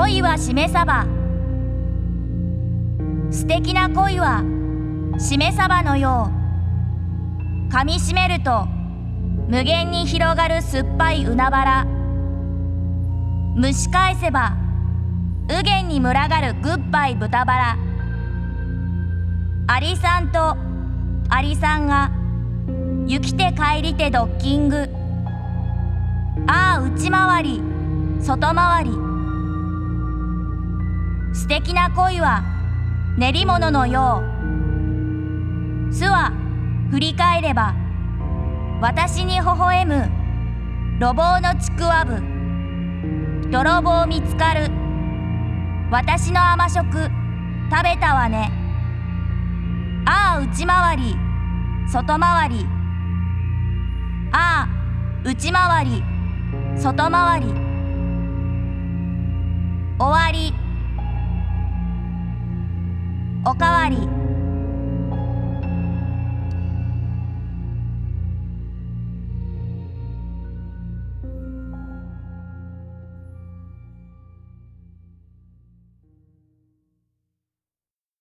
恋はしめ鯖。素敵な恋はしめ鯖のよう。噛みしめると無限に広がる酸っぱい海原。蒸し返せば右舷に群がるグッバイ豚バラ。アリさんとアリさんが行きて帰りてドッキング。ああ内回り外回り。素敵な恋は練り物のよう。巣は振り返れば私に微笑む路傍のちくわぶ。泥棒見つかる。私の甘食食べたわね。ああ内回り外回り。ああ内回り外回り。終わり。おかわり。